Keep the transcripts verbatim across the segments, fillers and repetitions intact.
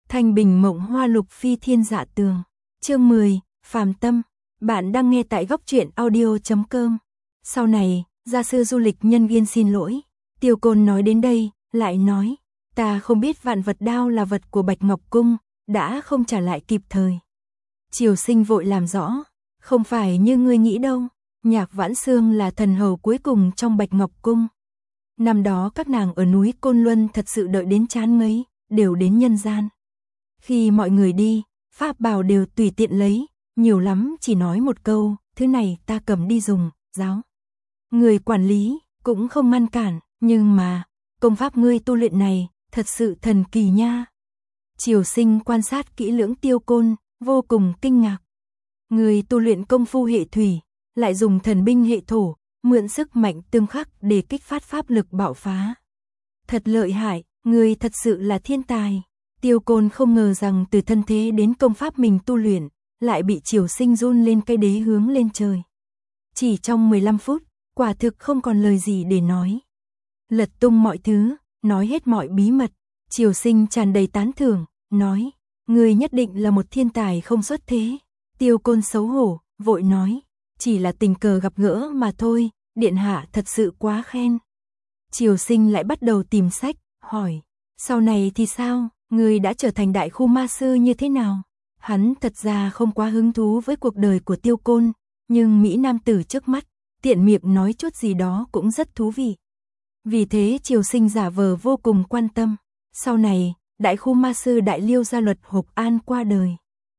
Thanh bình mộng hoa lục phi thiên dạ tường. Chương mười, phàm tâm. Bạn đang nghe tại góc truyện audio chấm com. Sau này, gia sư du lịch nhân viên xin lỗi. Tiêu Côn nói đến đây, lại nói, ta không biết vạn vật đao là vật của Bạch Ngọc Cung, đã không trả lại kịp thời. Triều Sinh vội làm rõ, không phải như ngươi nghĩ đâu, Nhạc Vãn Xương là thần hầu cuối cùng trong Bạch Ngọc Cung. Năm đó các nàng ở núi Côn Luân thật sự đợi đến chán ngấy, đều đến nhân gian. Khi mọi người đi, pháp bảo đều tùy tiện lấy, nhiều lắm chỉ nói một câu, thứ này ta cầm đi dùng, giáo. Người quản lý cũng không ngăn cản, nhưng mà, công pháp ngươi tu luyện này, thật sự thần kỳ nha. Triều Sinh quan sát kỹ lưỡng Tiêu Côn, vô cùng kinh ngạc. Người tu luyện công phu hệ thủy, lại dùng thần binh hệ thổ, mượn sức mạnh tương khắc để kích phát pháp lực bạo phá. Thật lợi hại, người thật sự là thiên tài. Tiêu Côn không ngờ rằng từ thân thế đến công pháp mình tu luyện, lại bị Triều Sinh run lên cây đế hướng lên trời. Chỉ trong mười lăm phút, quả thực không còn lời gì để nói. Lật tung mọi thứ, nói hết mọi bí mật, Triều Sinh tràn đầy tán thưởng, nói, người nhất định là một thiên tài không xuất thế. Tiêu Côn xấu hổ, vội nói, chỉ là tình cờ gặp gỡ mà thôi, điện hạ thật sự quá khen. Triều Sinh lại bắt đầu tìm sách, hỏi, sau này thì sao, người đã trở thành đại khu ma sư như thế nào? Hắn thật ra không quá hứng thú với cuộc đời của Tiêu Côn, nhưng Mỹ Nam tử trước mắt, tiện miệng nói chút gì đó cũng rất thú vị. Vì thế Triều Sinh giả vờ vô cùng quan tâm. Sau này, đại khu ma sư Đại Liêu Gia Luật Hộc An qua đời.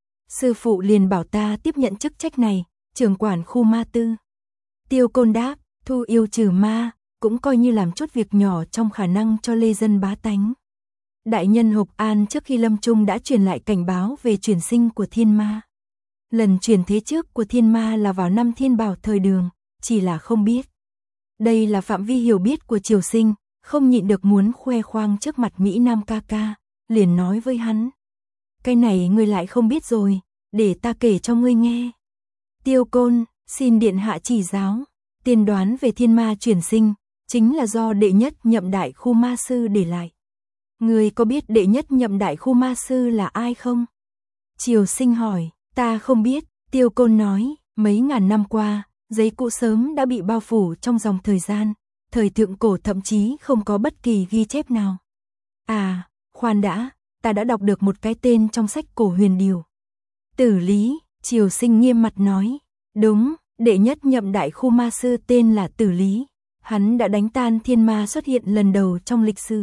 Sư phụ liền bảo ta tiếp nhận chức trách này, trưởng quản khu ma tư. Tiêu Côn đáp, thu yêu trừ ma, cũng coi như làm chút việc nhỏ trong khả năng cho lê dân bá tánh. Đại nhân Hộc An trước khi lâm chung đã truyền lại cảnh báo về chuyển sinh của thiên ma. Lần chuyển thế trước của thiên ma là vào năm thiên bảo thời Đường, chỉ là không biết. Đây là phạm vi hiểu biết của Triều Sinh, không nhịn được muốn khoe khoang trước mặt Mỹ Nam ca ca, liền nói với hắn. Cái này ngươi lại không biết rồi, để ta kể cho ngươi nghe. Tiêu Côn, xin điện hạ chỉ giáo, tiên đoán về thiên ma chuyển sinh, chính là do đệ nhất nhậm đại khu ma sư để lại. Ngươi có biết đệ nhất nhậm đại khu ma sư là ai không? Triều Sinh hỏi, ta không biết, Tiêu Côn nói, mấy ngàn năm qua, giấy cũ sớm đã bị bao phủ trong dòng thời gian, thời thượng cổ thậm chí không có bất kỳ ghi chép nào. À, khoan đã, ta đã đọc được một cái tên trong sách cổ huyền điều. Tử Lý, Triều Sinh nghiêm mặt nói, đúng, đệ nhất nhậm đại khu ma sư tên là Tử Lý, hắn đã đánh tan thiên ma xuất hiện lần đầu trong lịch sử.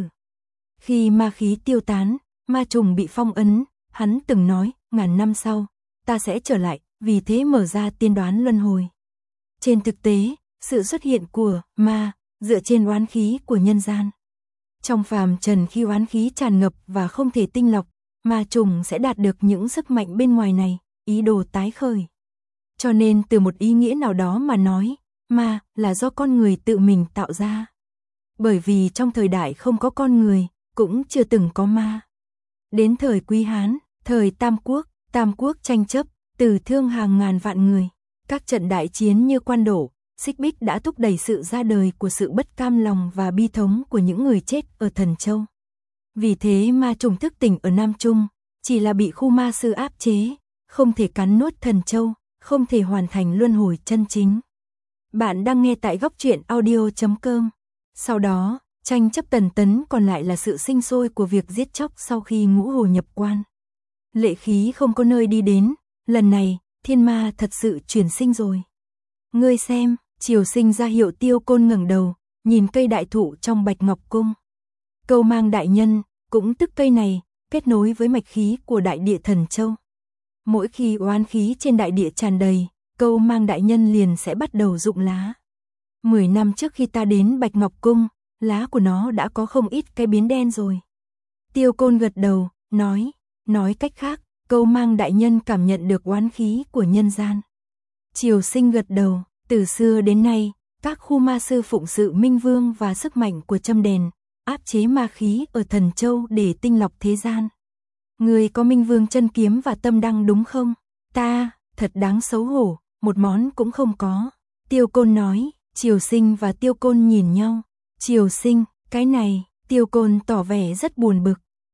Khi ma khí tiêu tán, ma trùng bị phong ấn, hắn từng nói, ngàn năm sau, ta sẽ trở lại, vì thế mở ra tiên đoán luân hồi. Trên thực tế, sự xuất hiện của ma dựa trên oán khí của nhân gian. Trong phàm trần khi oán khí tràn ngập và không thể tinh lọc, ma trùng sẽ đạt được những sức mạnh bên ngoài này, ý đồ tái khởi. Cho nên từ một ý nghĩa nào đó mà nói, ma là do con người tự mình tạo ra. Bởi vì trong thời đại không có con người, cũng chưa từng có ma. Đến thời Quý Hán, thời Tam Quốc, Tam Quốc tranh chấp, tử thương hàng ngàn vạn người. Các trận đại chiến như Quan Đổ, Xích Bích đã thúc đẩy sự ra đời của sự bất cam lòng và bi thống của những người chết ở Thần Châu. Vì thế ma trùng thức tỉnh ở Nam Trung, chỉ là bị khu ma sư áp chế, không thể cắn nuốt Thần Châu, không thể hoàn thành luân hồi chân chính. Bạn đang nghe tại góc truyện audio chấm com. Sau đó, tranh chấp Tần Tấn còn lại là sự sinh sôi của việc giết chóc sau khi Ngũ Hồ nhập quan. Lệ khí không có nơi đi đến, lần này, thiên ma thật sự chuyển sinh rồi. Ngươi xem, Triều Sinh ra hiệu Tiêu Côn ngẩng đầu, nhìn cây đại thụ trong Bạch Ngọc Cung. Câu Mang đại nhân, cũng tức cây này, kết nối với mạch khí của đại địa Thần Châu. Mỗi khi oán khí trên đại địa tràn đầy, Câu Mang đại nhân liền sẽ bắt đầu rụng lá. Mười năm trước khi ta đến Bạch Ngọc Cung, lá của nó đã có không ít cái biến đen rồi. Tiêu Côn gật đầu, nói, nói cách khác, Câu Mang đại nhân cảm nhận được oán khí của nhân gian. Triều Sinh gật đầu, từ xưa đến nay, các khu ma sư phụng sự Minh Vương và sức mạnh của châm đèn, áp chế ma khí ở Thần Châu để tinh lọc thế gian. Người có Minh Vương chân kiếm và tâm đăng đúng không? Ta, thật đáng xấu hổ, một món cũng không có. Tiêu Côn nói, Triều Sinh và Tiêu Côn nhìn nhau. Triều Sinh, cái này, Tiêu Côn tỏ vẻ rất buồn bực,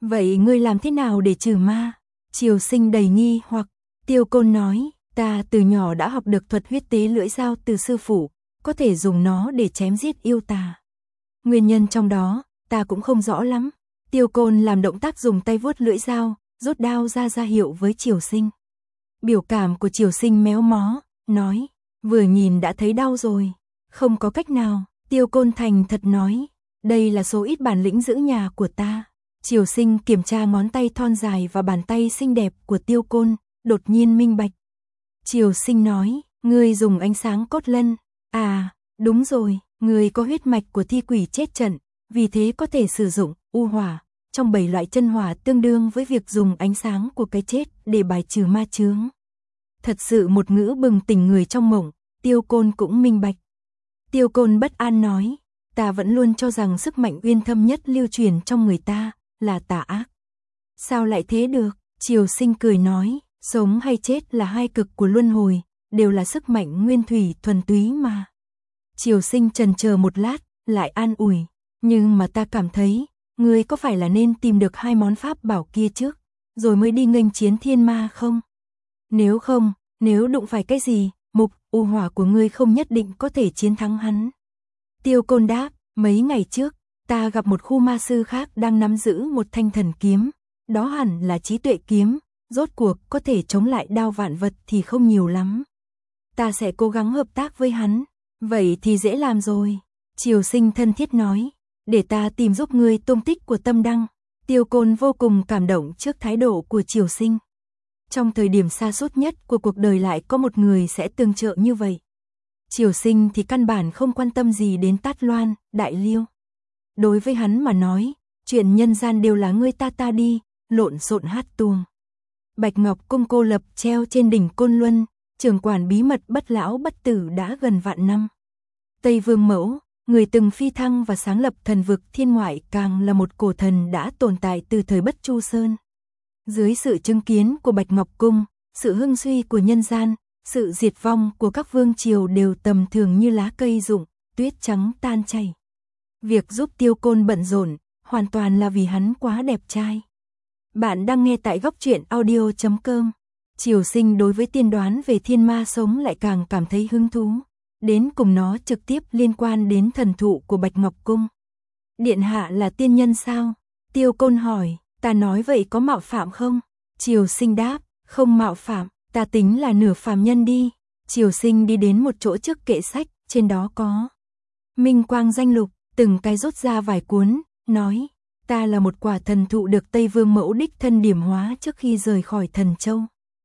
Vậy ngươi làm thế nào để trừ ma? Triều Sinh đầy nghi hoặc. Tiêu Côn nói, ta từ nhỏ đã học được thuật huyết tế lưỡi dao từ sư phụ, có thể dùng nó để chém giết yêu tà. Nguyên nhân trong đó, ta cũng không rõ lắm. Tiêu Côn làm động tác dùng tay vuốt lưỡi dao, rút đao ra ra hiệu với Triều Sinh. Biểu cảm của Triều Sinh méo mó, nói, vừa nhìn đã thấy đau rồi, không có cách nào. Tiêu Côn thành thật nói, đây là số ít bản lĩnh giữ nhà của ta. Triều Sinh kiểm tra ngón tay thon dài và bàn tay xinh đẹp của Tiêu Côn, đột nhiên minh bạch. Triều Sinh nói, ngươi dùng ánh sáng cốt lân. À, đúng rồi, ngươi có huyết mạch của thi quỷ chết trận, vì thế có thể sử dụng u hỏa. Trong bảy loại chân hỏa tương đương với việc dùng ánh sáng của cái chết để bài trừ ma chướng. Thật sự một ngữ bừng tỉnh người trong mộng, Tiêu Côn cũng minh bạch. Tiêu Côn bất an nói, ta vẫn luôn cho rằng sức mạnh uyên thâm nhất lưu truyền trong người ta là tà ác. Sao lại thế được? Triều Sinh cười nói, sống hay chết là hai cực của luân hồi, đều là sức mạnh nguyên thủy thuần túy mà. Triều Sinh chần chờ một lát, lại an ủi, nhưng mà ta cảm thấy, ngươi có phải là nên tìm được hai món pháp bảo kia trước, rồi mới đi nghênh chiến thiên ma không? Nếu không, nếu đụng phải cái gì, mục, u hỏa của ngươi không nhất định có thể chiến thắng hắn. Tiêu Côn đáp, mấy ngày trước, ta gặp một khu ma sư khác đang nắm giữ một thanh thần kiếm, đó hẳn là trí tuệ kiếm, rốt cuộc có thể chống lại đao vạn vật thì không nhiều lắm. Ta sẽ cố gắng hợp tác với hắn, vậy thì dễ làm rồi. Triều Sinh thân thiết nói, để ta tìm giúp ngươi tung tích của Tâm Đăng. Tiêu Côn vô cùng cảm động trước thái độ của Triều Sinh. Trong thời điểm xa sút nhất của cuộc đời lại có một người sẽ tương trợ như vậy. Triều Sinh thì căn bản không quan tâm gì đến Tát Loan, Đại Liêu. Đối với hắn mà nói, chuyện nhân gian đều là ngươi ta ta đi, lộn xộn hát tuồng. Bạch Ngọc Cung cô lập treo trên đỉnh Côn Luân, trưởng quản bí mật bất lão bất tử đã gần vạn năm. Tây Vương Mẫu, người từng phi thăng và sáng lập thần vực thiên ngoại, càng là một cổ thần đã tồn tại từ thời Bất Chu Sơn. Dưới sự chứng kiến của Bạch Ngọc Cung, sự hưng suy của nhân gian, sự diệt vong của các vương triều đều tầm thường như lá cây rụng, tuyết trắng tan chảy. Việc giúp Tiêu Côn bận rộn, hoàn toàn là vì hắn quá đẹp trai. Bạn đang nghe tại góc truyện audio chấm com. Triều Sinh đối với tiên đoán về thiên ma sống lại càng cảm thấy hứng thú. Đến cùng nó trực tiếp liên quan đến thần thụ của Bạch Ngọc Cung. Điện hạ là tiên nhân sao? Tiêu Côn hỏi, ta nói vậy có mạo phạm không? Triều Sinh đáp, không mạo phạm, ta tính là nửa phàm nhân đi. Triều Sinh đi đến một chỗ trước kệ sách, trên đó có minh quang danh lục, từng cái rút ra vài cuốn, nói, ta là một quả thần thụ được Tây Vương Mẫu đích thân điểm hóa trước khi rời khỏi Thần Châu.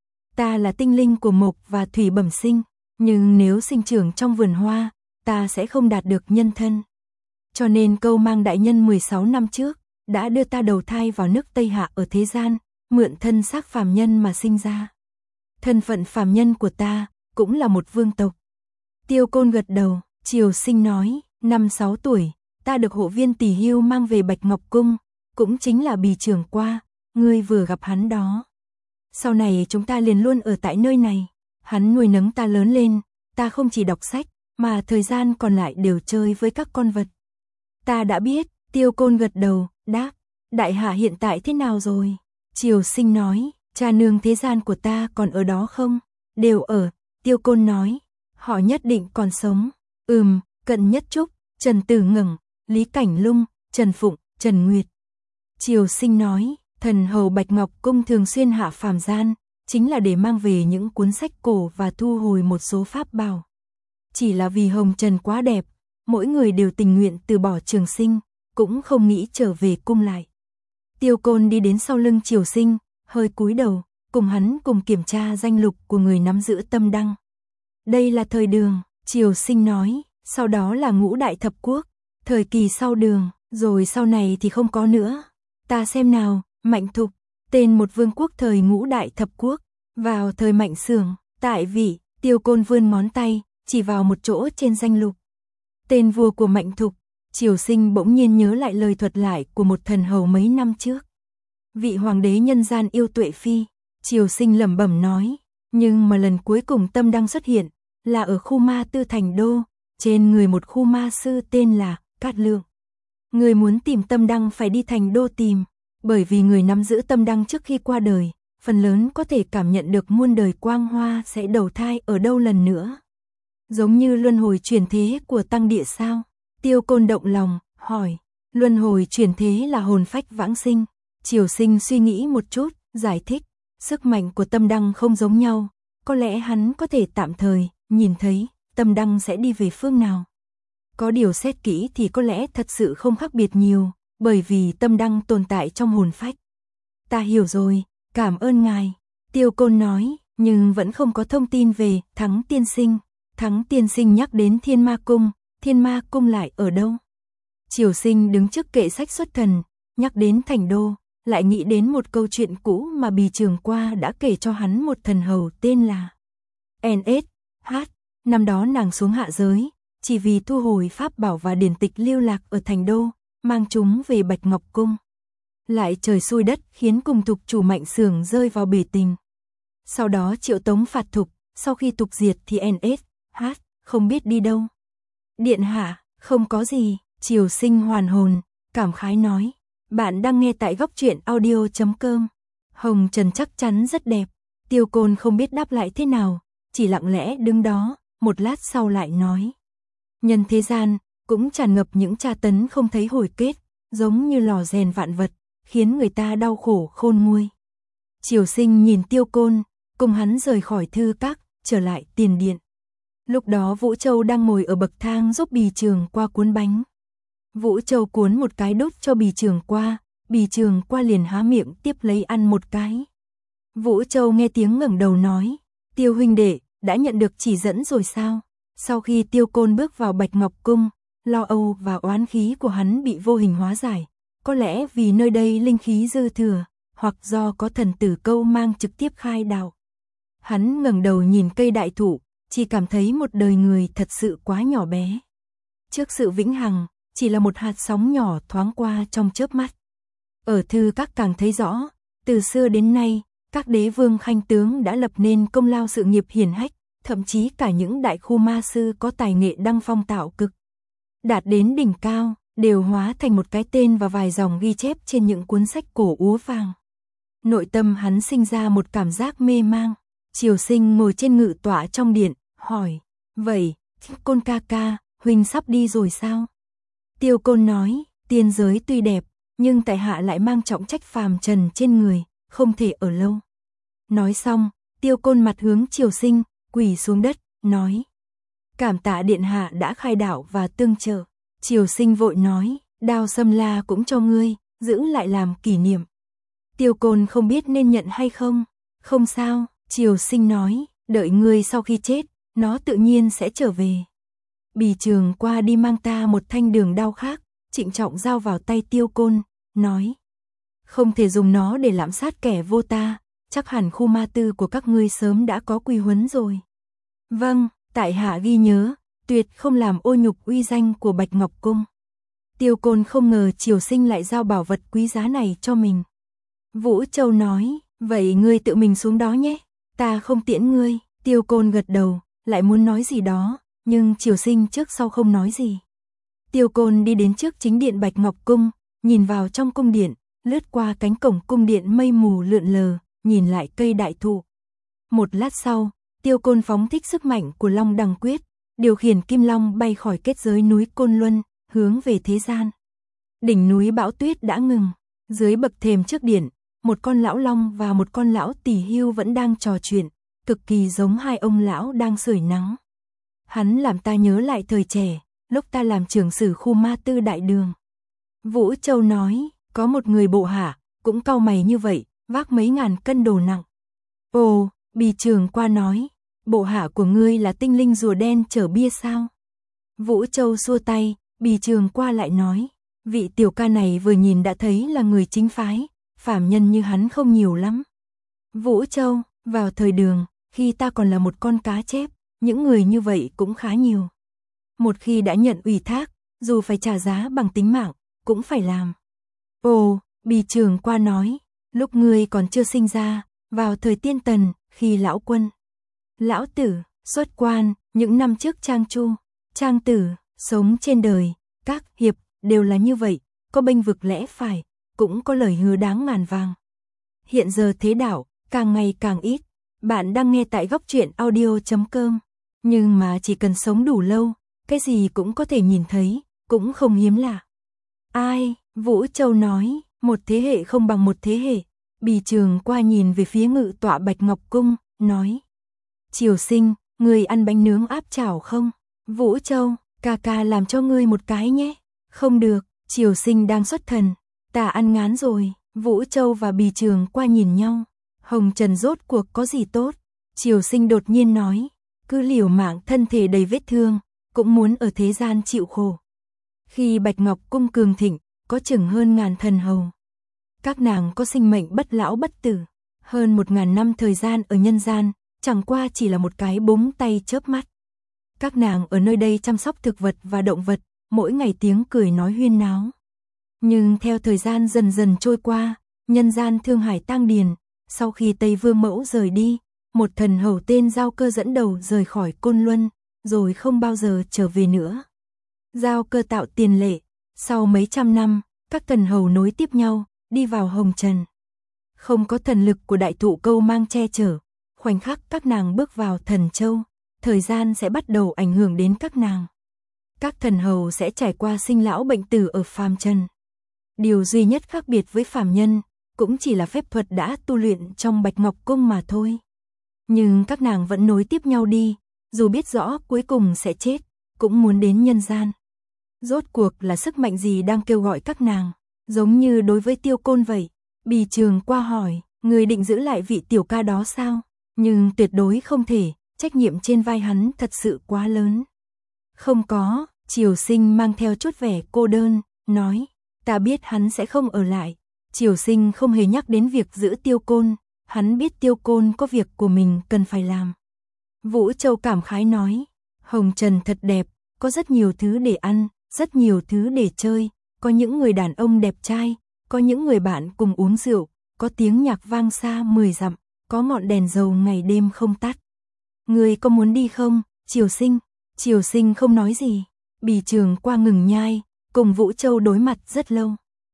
Ta là tinh linh của mộc và thủy bẩm sinh, nhưng nếu sinh trưởng trong vườn hoa, ta sẽ không đạt được nhân thân. Cho nên Câu Mang đại nhân mười sáu năm trước, đã đưa ta đầu thai vào nước Tây Hạ ở thế gian, mượn thân xác phàm nhân mà sinh ra. Thân phận phàm nhân của ta, cũng là một vương tộc. Tiêu Côn gật đầu, Triều Sinh nói, năm sáu tuổi, ta được hộ viên Tỷ Hưu mang về Bạch Ngọc Cung, cũng chính là bì trưởng qua, ngươi vừa gặp hắn đó. Sau này chúng ta liền luôn ở tại nơi này, hắn nuôi nấng ta lớn lên, ta không chỉ đọc sách, mà thời gian còn lại đều chơi với các con vật. Ta đã biết, Tiêu Côn gật đầu, đáp, đại hạ hiện tại thế nào rồi? Triều Sinh nói, cha nương thế gian của ta còn ở đó không? Đều ở, Tiêu Côn nói, họ nhất định còn sống. Ừm, Cận Nhất Trúc, Trần Tử Ngẩng, Lý Cảnh Lung, Trần Phụng, Trần Nguyệt. Triều Sinh nói, thần hầu Bạch Ngọc Cung thường xuyên hạ phàm gian, chính là để mang về những cuốn sách cổ và thu hồi một số pháp bảo. Chỉ là vì hồng trần quá đẹp, mỗi người đều tình nguyện từ bỏ trường sinh, cũng không nghĩ trở về cung lại. Tiêu Côn đi đến sau lưng Triều Sinh, hơi cúi đầu, cùng hắn cùng kiểm tra danh lục của người nắm giữ tâm đăng. Đây là thời Đường, Triều Sinh nói, sau đó là ngũ đại thập quốc, thời kỳ sau Đường, rồi sau này thì không có nữa. Ta xem nào, Mạnh Thục, tên một vương quốc thời ngũ đại thập quốc, vào thời Mạnh Sưởng, tại vị, Tiêu Côn vươn ngón tay, chỉ vào một chỗ trên danh lục. Tên vua của Mạnh Thục. Triều Sinh bỗng nhiên nhớ lại lời thuật lại của một thần hầu mấy năm trước. Vị hoàng đế nhân gian yêu Tuệ Phi, Triều Sinh lẩm bẩm nói, nhưng mà lần cuối cùng tâm đăng xuất hiện, là ở khu ma tư thành đô, trên người một khu ma sư tên là Cát Lượng. Người muốn tìm tâm đăng phải đi thành đô tìm. Bởi vì người nắm giữ tâm đăng trước khi qua đời, phần lớn có thể cảm nhận được muôn đời quang hoa sẽ đầu thai ở đâu lần nữa. Giống như luân hồi chuyển thế của tăng địa sao? Tiêu Côn động lòng, hỏi. Luân hồi chuyển thế là hồn phách vãng sinh. Triều Sinh suy nghĩ một chút, giải thích. Sức mạnh của tâm đăng không giống nhau. Có lẽ hắn có thể tạm thời, nhìn thấy, tâm đăng sẽ đi về phương nào. Có điều xét kỹ thì có lẽ thật sự không khác biệt nhiều, bởi vì tâm đăng tồn tại trong hồn phách. Ta hiểu rồi, cảm ơn ngài. Tiêu Côn nói, nhưng vẫn không có thông tin về Thắng tiên sinh. Thắng tiên sinh nhắc đến Thiên Ma Cung, Thiên Ma Cung lại ở đâu? Triều Sinh đứng trước kệ sách xuất thần, nhắc đến Thành Đô, lại nghĩ đến một câu chuyện cũ mà Bì Trường Qua đã kể cho hắn một thần hầu tên là en ét hát. Năm đó nàng xuống hạ giới, chỉ vì thu hồi pháp bảo và điển tịch lưu lạc ở Thành Đô, mang chúng về Bạch Ngọc Cung. Lại trời xui đất khiến cùng Thục chủ Mạnh Sưởng rơi vào bể tình. Sau đó triệu tống phạt Thục, sau khi Thục diệt thì en ét hát không biết đi đâu. Điện hạ, không có gì. Triều Sinh hoàn hồn, cảm khái nói. Bạn đang nghe tại góc truyện audio chấm com. Hồng Trần chắc chắn rất đẹp. Tiêu Côn không biết đáp lại thế nào, chỉ lặng lẽ đứng đó, một lát sau lại nói. Nhân thế gian, cũng tràn ngập những tra tấn không thấy hồi kết, giống như lò rèn vạn vật, khiến người ta đau khổ khôn nguôi. Triều Sinh nhìn Tiêu Côn, cùng hắn rời khỏi thư các, trở lại tiền điện. Lúc đó Vũ Châu đang ngồi ở bậc thang giúp Bì Trường Qua cuốn bánh. Vũ Châu cuốn một cái đút cho Bì Trường Qua, Bì Trường Qua liền há miệng tiếp lấy ăn một cái. Vũ Châu nghe tiếng ngẩng đầu nói, Tiêu huynh đệ, đã nhận được chỉ dẫn rồi sao? Sau khi Tiêu Côn bước vào Bạch Ngọc Cung, lo âu và oán khí của hắn bị vô hình hóa giải. Có lẽ vì nơi đây linh khí dư thừa, hoặc do có thần tử Câu Mang trực tiếp khai đạo. Hắn ngẩng đầu nhìn cây đại thụ, chỉ cảm thấy một đời người thật sự quá nhỏ bé. Trước sự vĩnh hằng, chỉ là một hạt sóng nhỏ thoáng qua trong chớp mắt. Ở thư các càng thấy rõ, từ xưa đến nay, các đế vương khanh tướng đã lập nên công lao sự nghiệp hiển hách, thậm chí cả những đại khu ma sư có tài nghệ đăng phong tạo cực. Đạt đến đỉnh cao, đều hóa thành một cái tên và vài dòng ghi chép trên những cuốn sách cổ úa vàng. Nội tâm hắn sinh ra một cảm giác mê mang. Triều Sinh ngồi trên ngự tọa trong điện, hỏi, vậy, Côn ca ca, huynh sắp đi rồi sao? Tiêu Côn nói, tiên giới tuy đẹp, nhưng tại hạ lại mang trọng trách phàm trần trên người, không thể ở lâu. Nói xong, Tiêu Côn mặt hướng Triều Sinh, quỳ xuống đất, nói, cảm tạ điện hạ đã khai đạo và tương trợ. Triều Sinh vội nói, đao Sâm La cũng cho ngươi, giữ lại làm kỷ niệm. Tiêu Côn không biết nên nhận hay không. Không sao, Triều Sinh nói, đợi ngươi sau khi chết, nó tự nhiên sẽ trở về. Bì Trường Qua đi mang ta một thanh đường đao khác, trịnh trọng giao vào tay Tiêu Côn, nói, không thể dùng nó để lạm sát kẻ vô ta, chắc hẳn khu ma tư của các ngươi sớm đã có quy huấn rồi. Vâng, tại hạ ghi nhớ, tuyệt không làm ô nhục uy danh của Bạch Ngọc Cung. Tiêu Côn không ngờ Triều Sinh lại giao bảo vật quý giá này cho mình. Vũ Châu nói, vậy ngươi tự mình xuống đó nhé, ta không tiễn ngươi. Tiêu Côn gật đầu, lại muốn nói gì đó, nhưng Triều Sinh trước sau không nói gì. Tiêu Côn đi đến trước chính điện Bạch Ngọc Cung, nhìn vào trong cung điện, lướt qua cánh cổng cung điện mây mù lượn lờ, nhìn lại cây đại thụ. Một lát sau, Tiêu Côn phóng thích sức mạnh của Long Đằng Quyết, điều khiển Kim Long bay khỏi kết giới núi Côn Luân, hướng về thế gian. Đỉnh núi bão tuyết đã ngừng, dưới bậc thềm trước điện, một con lão long và một con lão tỳ hưu vẫn đang trò chuyện, cực kỳ giống hai ông lão đang sưởi nắng. Hắn làm ta nhớ lại thời trẻ, lúc ta làm trưởng sử khu ma tư đại đường. Vũ Châu nói, có một người bộ hạ, cũng cau mày như vậy, vác mấy ngàn cân đồ nặng. Ồ, Bì Trường Qua nói, bộ hạ của ngươi là tinh linh rùa đen chở bia sao? Vũ Châu xua tay, Bì Trường Qua lại nói, vị tiểu ca này vừa nhìn đã thấy là người chính phái, phàm nhân như hắn không nhiều lắm. Vũ Châu, vào thời Đường, khi ta còn là một con cá chép, những người như vậy cũng khá nhiều. Một khi đã nhận ủy thác, dù phải trả giá bằng tính mạng, cũng phải làm. Ồ, Bì Trường Qua nói, lúc ngươi còn chưa sinh ra, vào thời Tiên Tần, khi lão quân, lão tử, xuất quan, những năm trước Trang Chu, Trang Tử, sống trên đời, các hiệp, đều là như vậy, có bênh vực lẽ phải, cũng có lời hứa đáng ngàn vàng. Hiện giờ thế đạo, càng ngày càng ít. Bạn đang nghe tại góc truyện audio chấm com. Nhưng mà chỉ cần sống đủ lâu, cái gì cũng có thể nhìn thấy, cũng không hiếm lạ. Ai, Vũ Châu nói, một thế hệ không bằng một thế hệ. Bì Trường qua nhìn về phía ngự tọa Bạch Ngọc Cung, nói. Triều Sinh, ngươi ăn bánh nướng áp chảo không? Vũ Châu, ca ca làm cho ngươi một cái nhé. Không được, Triều Sinh đang xuất thần. Ta ăn ngán rồi. Vũ Châu và Bì Trường qua nhìn nhau. Hồng Trần rốt cuộc có gì tốt? Triều Sinh đột nhiên nói. Cứ liều mạng thân thể đầy vết thương, cũng muốn ở thế gian chịu khổ. Khi Bạch Ngọc Cung cường thịnh, có chừng hơn ngàn thần hầu. Các nàng có sinh mệnh bất lão bất tử. Hơn một ngàn năm thời gian ở nhân gian, chẳng qua chỉ là một cái búng tay chớp mắt. Các nàng ở nơi đây chăm sóc thực vật và động vật, mỗi ngày tiếng cười nói huyên náo. Nhưng theo thời gian dần dần trôi qua, nhân gian thương hải tang điền, sau khi Tây Vương Mẫu rời đi, một thần hầu tên Giao Cơ dẫn đầu rời khỏi Côn Luân, rồi không bao giờ trở về nữa. Giao Cơ tạo tiền lệ, sau mấy trăm năm, các thần hầu nối tiếp nhau, đi vào hồng trần. Không có thần lực của đại thụ Câu Mang che chở, khoảnh khắc các nàng bước vào Thần Châu, thời gian sẽ bắt đầu ảnh hưởng đến các nàng. Các thần hầu sẽ trải qua sinh lão bệnh tử ở phàm trần. Điều duy nhất khác biệt với phàm nhân, cũng chỉ là phép thuật đã tu luyện trong Bạch Ngọc Cung mà thôi. Nhưng các nàng vẫn nối tiếp nhau đi, dù biết rõ cuối cùng sẽ chết, cũng muốn đến nhân gian. Rốt cuộc là sức mạnh gì đang kêu gọi các nàng, giống như đối với Tiêu Côn vậy. Bì Trường qua hỏi, người định giữ lại vị tiểu ca đó sao? Nhưng tuyệt đối không thể, trách nhiệm trên vai hắn thật sự quá lớn. Không có, Triều Sinh mang theo chút vẻ cô đơn, nói, ta biết hắn sẽ không ở lại. Triều Sinh không hề nhắc đến việc giữ Tiêu Côn, hắn biết Tiêu Côn có việc của mình cần phải làm. Vũ Châu cảm khái nói, hồng trần thật đẹp, có rất nhiều thứ để ăn, rất nhiều thứ để chơi, có những người đàn ông đẹp trai, có những người bạn cùng uống rượu, có tiếng nhạc vang xa mười dặm, có ngọn đèn dầu ngày đêm không tắt. Người có muốn đi không, Triều Sinh? Triều Sinh không nói gì. Bì Trường qua ngừng nhai, cùng Vũ Châu đối mặt rất lâu.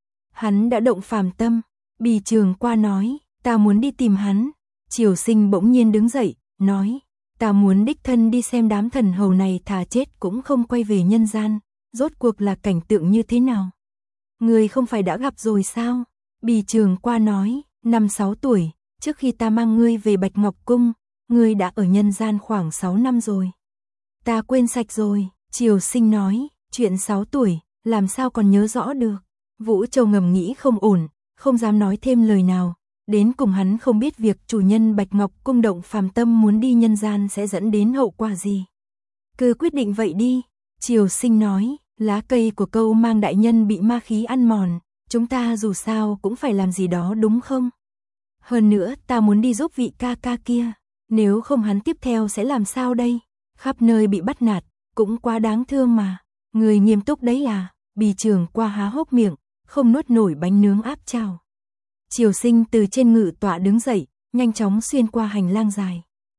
Hắn đã động phàm tâm. Bì Trường qua nói, ta muốn đi tìm hắn. Triều Sinh bỗng nhiên đứng dậy, nói, ta muốn đích thân đi xem đám thần hầu này thà chết cũng không quay về nhân gian, rốt cuộc là cảnh tượng như thế nào. Người không phải đã gặp rồi sao? Bì Trường qua nói, năm sáu tuổi, trước khi ta mang ngươi về Bạch Ngọc Cung, ngươi đã ở nhân gian khoảng sáu năm rồi. Ta quên sạch rồi. Triều Sinh nói, chuyện sáu tuổi, làm sao còn nhớ rõ được. Vũ Châu ngầm nghĩ không ổn, không dám nói thêm lời nào. Đến cùng hắn không biết việc chủ nhân Bạch Ngọc Cung động phàm tâm muốn đi nhân gian sẽ dẫn đến hậu quả gì. Cứ quyết định vậy đi. Triều Sinh nói, lá cây của Câu Mang đại nhân bị ma khí ăn mòn, chúng ta dù sao cũng phải làm gì đó đúng không? Hơn nữa ta muốn đi giúp vị ca ca kia, nếu không hắn tiếp theo sẽ làm sao đây? Khắp nơi bị bắt nạt, cũng quá đáng thương mà. Người nghiêm túc đấy à? Bì Trường qua há hốc miệng, không nuốt nổi bánh nướng áp chảo. Triều Sinh từ trên ngự tọa đứng dậy, nhanh chóng xuyên qua hành lang dài.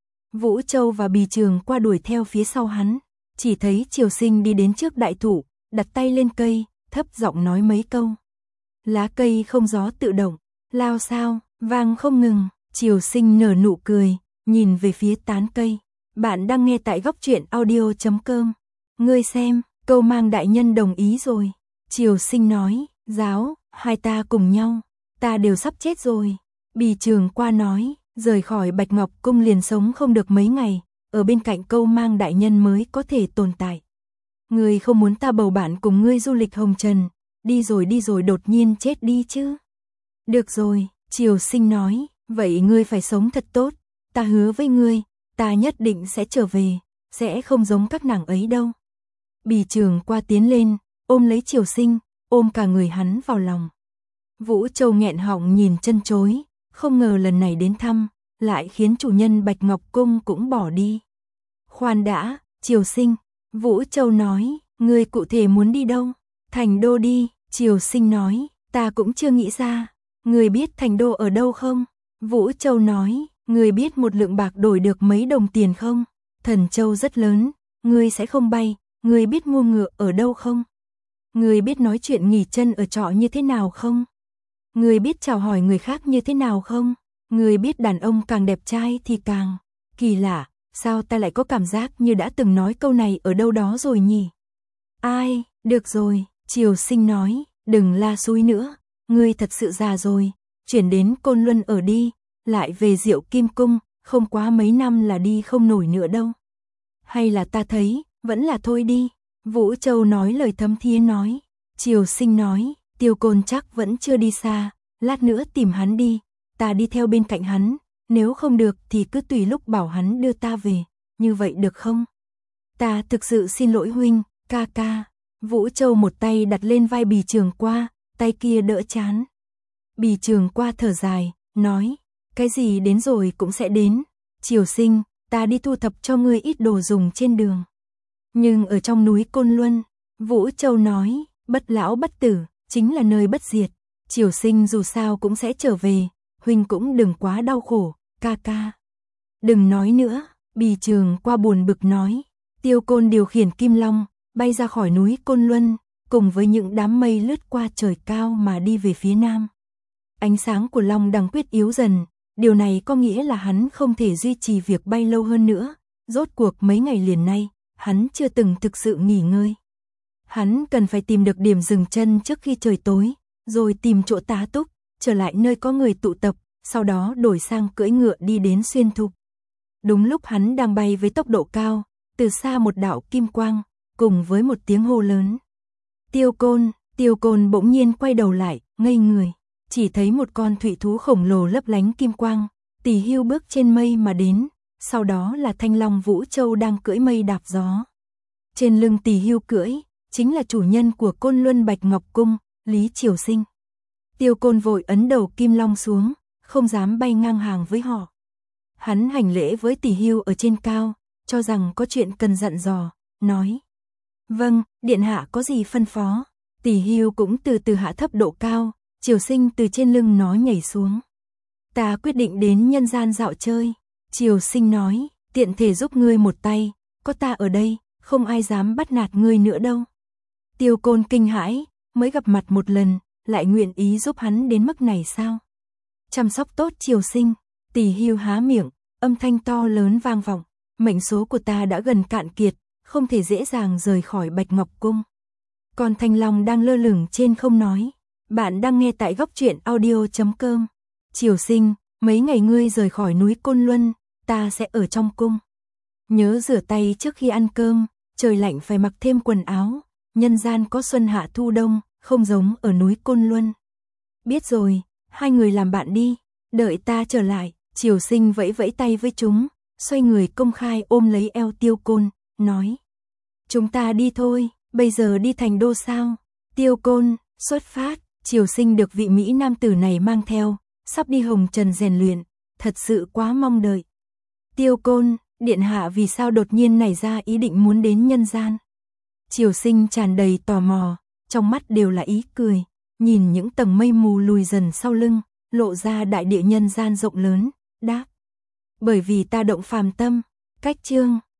Vũ Châu và Bì Trường qua đuổi theo phía sau hắn, chỉ thấy Triều Sinh đi đến trước đại thụ, đặt tay lên cây, thấp giọng nói mấy câu. Lá cây không gió tự động, lao sao, vang không ngừng. Triều Sinh nở nụ cười, nhìn về phía tán cây. Bạn đang nghe tại góc truyện audio chấm com. Ngươi xem, Câu Mang đại nhân đồng ý rồi. Triều Sinh nói, giáo, hai ta cùng nhau, ta đều sắp chết rồi. Bì Trường qua nói, rời khỏi Bạch Ngọc Cung liền sống không được mấy ngày, ở bên cạnh Câu Mang đại nhân mới có thể tồn tại. Ngươi không muốn ta bầu bạn cùng ngươi du lịch hồng trần, đi rồi đi rồi đột nhiên chết đi chứ. Được rồi, Triều Sinh nói, vậy ngươi phải sống thật tốt, ta hứa với ngươi, ta nhất định sẽ trở về, sẽ không giống các nàng ấy đâu. Bì Trường qua tiến lên, ôm lấy Triều Sinh, ôm cả người hắn vào lòng. Vũ Châu nghẹn họng nhìn chân chối, không ngờ lần này đến thăm, lại khiến chủ nhân Bạch Ngọc Cung cũng bỏ đi. Khoan đã, Triều Sinh, Vũ Châu nói, ngươi cụ thể muốn đi đâu? Thành đô đi. Triều Sinh nói, ta cũng chưa nghĩ ra. Ngươi biết thành đô ở đâu không? Vũ Châu nói, ngươi biết một lượng bạc đổi được mấy đồng tiền không? Thần Châu rất lớn, ngươi sẽ không bay, ngươi biết mua ngựa ở đâu không? Ngươi biết nói chuyện nghỉ chân ở trọ như thế nào không? Ngươi biết chào hỏi người khác như thế nào không? Ngươi biết đàn ông càng đẹp trai thì càng kỳ lạ, sao ta lại có cảm giác như đã từng nói câu này ở đâu đó rồi nhỉ? Ai, được rồi, Triều Sinh nói, đừng la xúi nữa, ngươi thật sự già rồi, chuyển đến Côn Luân ở đi, lại về Diệu Kim Cung, không quá mấy năm là đi không nổi nữa đâu. Hay là ta thấy, vẫn là thôi đi. Vũ Châu nói lời thấm thía nói. Triều Sinh nói, Tiêu Côn chắc vẫn chưa đi xa, lát nữa tìm hắn đi, ta đi theo bên cạnh hắn, nếu không được thì cứ tùy lúc bảo hắn đưa ta về, như vậy được không? Ta thực sự xin lỗi huynh, ca ca. Vũ Châu một tay đặt lên vai Bì Trường Qua, tay kia đỡ chán. Bì Trường Qua thở dài, nói, cái gì đến rồi cũng sẽ đến. Triều Sinh, ta đi thu thập cho ngươi ít đồ dùng trên đường. Nhưng ở trong núi Côn Luân, Vũ Châu nói, bất lão bất tử, chính là nơi bất diệt. Triều Sinh dù sao cũng sẽ trở về, huynh cũng đừng quá đau khổ, ca ca. Đừng nói nữa, Bì Trường Qua buồn bực nói. Tiêu Côn điều khiển Kim Long, bay ra khỏi núi Côn Luân, cùng với những đám mây lướt qua trời cao mà đi về phía nam. Ánh sáng của Long Đằng Quyết yếu dần, điều này có nghĩa là hắn không thể duy trì việc bay lâu hơn nữa, rốt cuộc mấy ngày liền nay, hắn chưa từng thực sự nghỉ ngơi. Hắn cần phải tìm được điểm dừng chân trước khi trời tối, rồi tìm chỗ tá túc, trở lại nơi có người tụ tập, sau đó đổi sang cưỡi ngựa đi đến Xuyên Thục. Đúng lúc hắn đang bay với tốc độ cao, từ xa một đạo kim quang, cùng với một tiếng hô lớn. Tiêu Côn, Tiêu Côn bỗng nhiên quay đầu lại, ngây người, chỉ thấy một con thủy thú khổng lồ lấp lánh kim quang, Tỷ Hưu bước trên mây mà đến, sau đó là Thanh Long Vũ Châu đang cưỡi mây đạp gió. Trên lưng Tỷ Hưu cưỡi, chính là chủ nhân của Côn Luân Bạch Ngọc Cung, Lý Triều Sinh. Tiêu Côn vội ấn đầu Kim Long xuống, không dám bay ngang hàng với họ. Hắn hành lễ với Tỷ Hưu ở trên cao, cho rằng có chuyện cần dặn dò, nói. Vâng, điện hạ có gì phân phó? Tỷ Hưu cũng từ từ hạ thấp độ cao, Triều Sinh từ trên lưng nó nhảy xuống. Ta quyết định đến nhân gian dạo chơi. Triều Sinh nói, tiện thể giúp ngươi một tay, có ta ở đây, không ai dám bắt nạt ngươi nữa đâu. Tiêu Côn kinh hãi, mới gặp mặt một lần, lại nguyện ý giúp hắn đến mức này sao? Chăm sóc tốt Triều Sinh. Tỷ Hưu há miệng, âm thanh to lớn vang vọng, mệnh số của ta đã gần cạn kiệt, không thể dễ dàng rời khỏi Bạch Ngọc Cung. Còn Thanh Long đang lơ lửng trên không nói. Bạn đang nghe tại góc truyện audio chấm com. Triều Sinh, mấy ngày ngươi rời khỏi núi Côn Luân, ta sẽ ở trong cung. Nhớ rửa tay trước khi ăn cơm, trời lạnh phải mặc thêm quần áo, nhân gian có xuân hạ thu đông, không giống ở núi Côn Luân. Biết rồi, hai người làm bạn đi, đợi ta trở lại. Triều Sinh vẫy vẫy tay với chúng, xoay người công khai ôm lấy eo Tiêu Côn, nói. Chúng ta đi thôi, bây giờ đi thành đô sao? Tiêu Côn, xuất phát. Triều Sinh được vị Mỹ nam tử này mang theo, sắp đi hồng trần rèn luyện, thật sự quá mong đợi. Tiêu Côn, điện hạ vì sao đột nhiên nảy ra ý định muốn đến nhân gian? Triều Sinh tràn đầy tò mò, trong mắt đều là ý cười, nhìn những tầng mây mù lùi dần sau lưng, lộ ra đại địa nhân gian rộng lớn, đáp. Bởi vì ta động phàm tâm, cách chương.